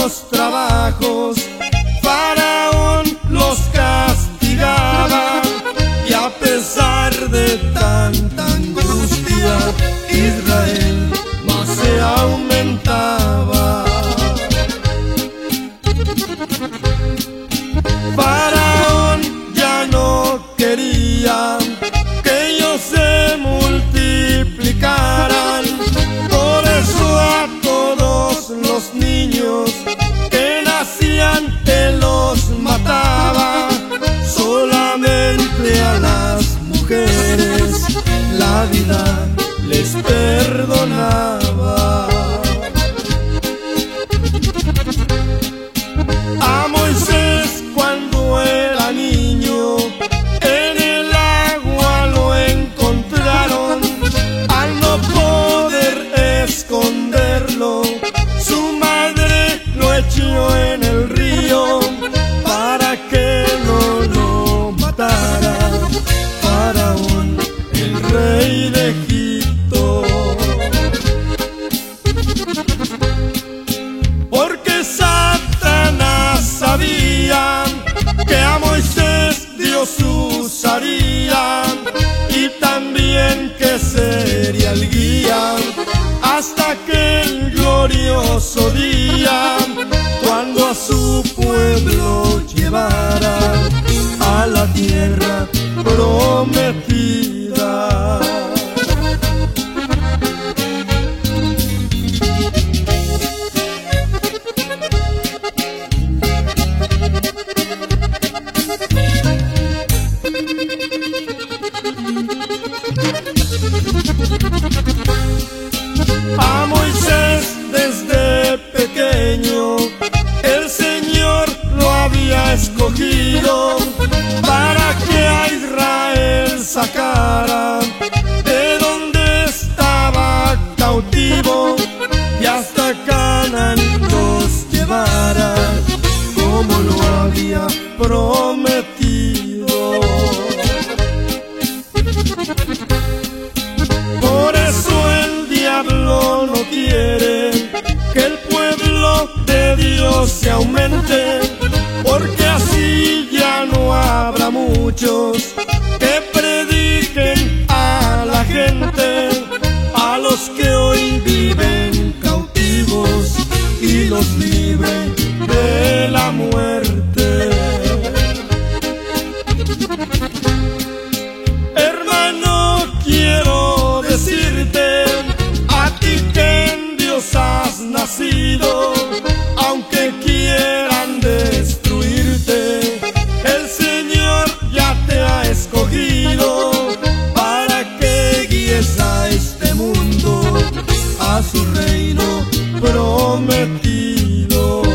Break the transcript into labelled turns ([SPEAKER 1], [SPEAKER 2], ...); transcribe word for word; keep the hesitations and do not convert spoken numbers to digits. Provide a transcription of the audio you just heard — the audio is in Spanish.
[SPEAKER 1] arduos trabajos, Faraón los castigaba, y a pesar de tanta angustia, Israel más se aumentaba. Faraón ya no quería que ellos se multiplicaran, por eso a todos los niños que nacían él los mataba. Solamente a las mujeres la vida les perdonaba. A Moisés cuando era niño en el agua lo encontraron, al no poder esconderlo su madre lo echó en el río para que no lo matara Faraón, el rey de Egipto. Porque Satanás sabía que a Moisés Dios usaría, y también que sería el guía hasta aquel glorioso día, cuando a su pueblo llevara a la tierra prometida. A Moisés desde pequeño el Señor lo había escogido para que a Israel sacara de donde estaba cautivo y hasta Canaán los llevara como lo había prometido. Por eso el diablo no quiere que el pueblo de Dios se aumente, porque así ya no habrá muchos que prediquen a la gente, a los que hoy viven cautivos, y los libre de la muerte. Hermano, quiero decirte, a ti que en Dios has nacido, aunque quieran destruirte, el Señor ya te ha escogido para que guíes a este mundo a su reino prometido.